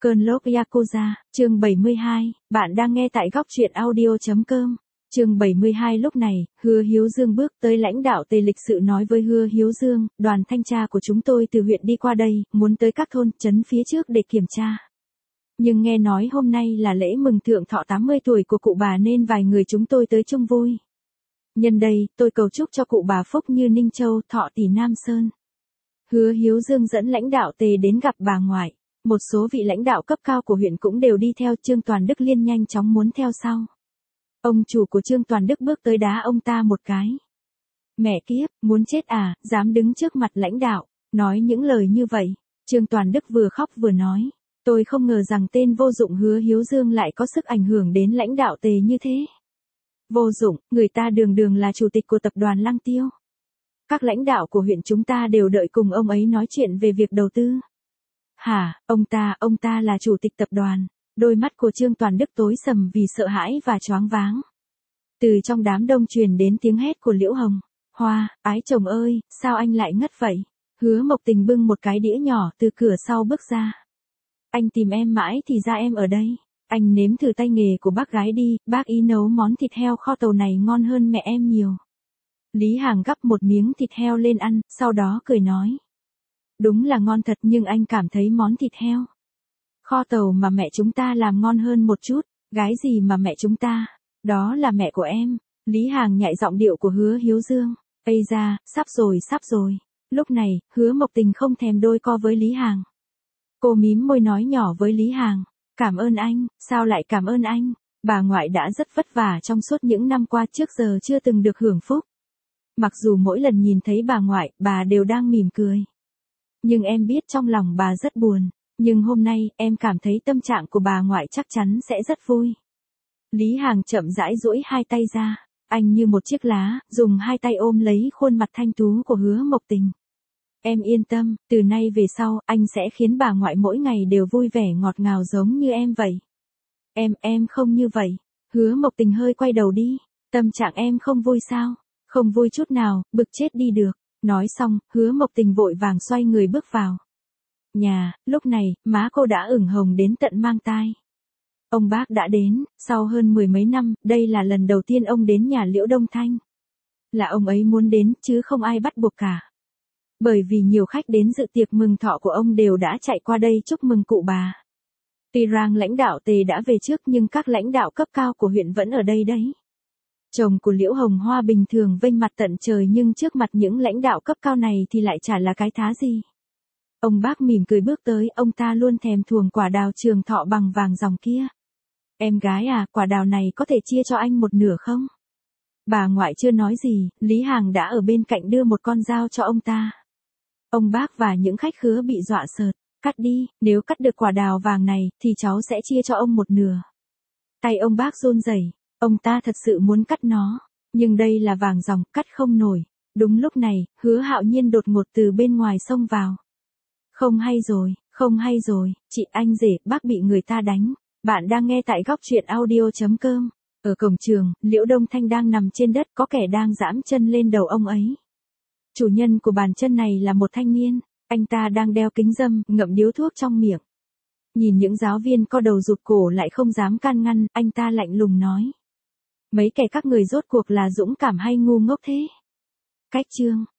Cơn lốc Yakuza, chương 72, bạn đang nghe tại góc truyện audio.com. Chương 72 lúc này, Hứa Hiếu Dương bước tới lãnh đạo Tề lịch sự nói với Hứa Hiếu Dương, đoàn thanh tra của chúng tôi từ huyện đi qua đây, muốn tới các thôn, trấn phía trước để kiểm tra. Nhưng nghe nói hôm nay là lễ mừng thượng thọ 80 tuổi của cụ bà nên vài người chúng tôi tới chung vui. Nhân đây, tôi cầu chúc cho cụ bà phúc như Ninh Châu, thọ tỷ Nam Sơn. Hứa Hiếu Dương dẫn lãnh đạo Tề đến gặp bà ngoại. Một số vị lãnh đạo cấp cao của huyện cũng đều đi theo. Trương Toàn Đức Liên nhanh chóng muốn theo sau. Ông chủ của Trương Toàn Đức bước tới đá ông ta một cái. Mẹ kiếp, muốn chết à, dám đứng trước mặt lãnh đạo, nói những lời như vậy. Trương Toàn Đức vừa khóc vừa nói. Tôi không ngờ rằng tên vô dụng Hứa Hiếu Dương lại có sức ảnh hưởng đến lãnh đạo Tề như thế. Vô dụng, người ta đường đường là chủ tịch của tập đoàn Lăng Tiêu. Các lãnh đạo của huyện chúng ta đều đợi cùng ông ấy nói chuyện về việc đầu tư. Hả, ông ta là chủ tịch tập đoàn. Đôi mắt của Trương Toàn Đức tối sầm vì sợ hãi và choáng váng. Từ trong đám đông truyền đến tiếng hét của Liễu Hồng. Hoa, ái chồng ơi, sao anh lại ngất vậy? Hứa Mộc Tình bưng một cái đĩa nhỏ từ cửa sau bước ra. Anh tìm em mãi thì ra em ở đây. Anh nếm thử tay nghề của bác gái đi, bác ý nấu món thịt heo kho tàu này ngon hơn mẹ em nhiều. Lý Hàng gắp một miếng thịt heo lên ăn, sau đó cười nói. Đúng là ngon thật nhưng anh cảm thấy món thịt heo kho tàu mà mẹ chúng ta làm ngon hơn một chút. Gái gì mà mẹ chúng ta? Đó là mẹ của em. Lý Hàng nhại giọng điệu của Hứa Hiếu Dương. Ây da, sắp rồi. Lúc này, Hứa Mộc Tình không thèm đôi co với Lý Hàng. Cô mím môi nói nhỏ với Lý Hàng. Cảm ơn anh, sao lại cảm ơn anh? Bà ngoại đã rất vất vả trong suốt những năm qua trước giờ chưa từng được hưởng phúc. Mặc dù mỗi lần nhìn thấy bà ngoại, bà đều đang mỉm cười. Nhưng em biết trong lòng bà rất buồn. Nhưng hôm nay, em cảm thấy tâm trạng của bà ngoại chắc chắn sẽ rất vui. Lý Hàng chậm rãi duỗi hai tay ra. Anh như một chiếc lá, dùng hai tay ôm lấy khuôn mặt thanh tú của Hứa Mộc Tình. Em yên tâm, từ nay về sau, anh sẽ khiến bà ngoại mỗi ngày đều vui vẻ ngọt ngào giống như em vậy. Em không như vậy. Hứa Mộc Tình hơi quay đầu đi. Tâm trạng em không vui sao? Không vui chút nào, bực chết đi được. Nói xong, Hứa Mộc Tình vội vàng xoay người bước vào nhà. Lúc này, má cô đã ửng hồng đến tận mang tai. Ông bác đã đến, sau hơn 10 mấy năm, đây là lần đầu tiên ông đến nhà Liễu Đông Thanh. Là ông ấy muốn đến, chứ không ai bắt buộc cả. Bởi vì nhiều khách đến dự tiệc mừng thọ của ông đều đã chạy qua đây chúc mừng cụ bà. Tuy rằng lãnh đạo Tề đã về trước nhưng các lãnh đạo cấp cao của huyện vẫn ở đây đấy. Chồng của Liễu Hồng Hoa bình thường vênh mặt tận trời nhưng trước mặt những lãnh đạo cấp cao này thì lại chả là cái thá gì. Ông bác mỉm cười bước tới, ông ta luôn thèm thuồng quả đào Trường Thọ bằng vàng dòng kia. Em gái à, quả đào này có thể chia cho anh một nửa không? Bà ngoại chưa nói gì, Lý Hàng đã ở bên cạnh đưa một con dao cho ông ta. Ông bác và những khách khứa bị dọa sợt. Cắt đi, nếu cắt được quả đào vàng này, thì cháu sẽ chia cho ông một nửa. Tay ông bác run rẩy, ông ta thật sự muốn cắt nó. Nhưng đây là vàng dòng, cắt không nổi. Đúng lúc này, Hứa Hạo Nhiên đột ngột từ bên ngoài xông vào. Không hay rồi, chị anh rể, bác bị người ta đánh. Bạn đang nghe tại góc truyện audio.com. Ở cổng trường, Liễu Đông Thanh đang nằm trên đất, có kẻ đang giẫm chân lên đầu ông ấy. Chủ nhân của bàn chân này là một thanh niên. Anh ta đang đeo kính râm, ngậm điếu thuốc trong miệng. Nhìn những giáo viên co đầu rụt cổ lại không dám can ngăn, anh ta lạnh lùng nói. Mấy kẻ các người rốt cuộc là dũng cảm hay ngu ngốc thế? Cách chương.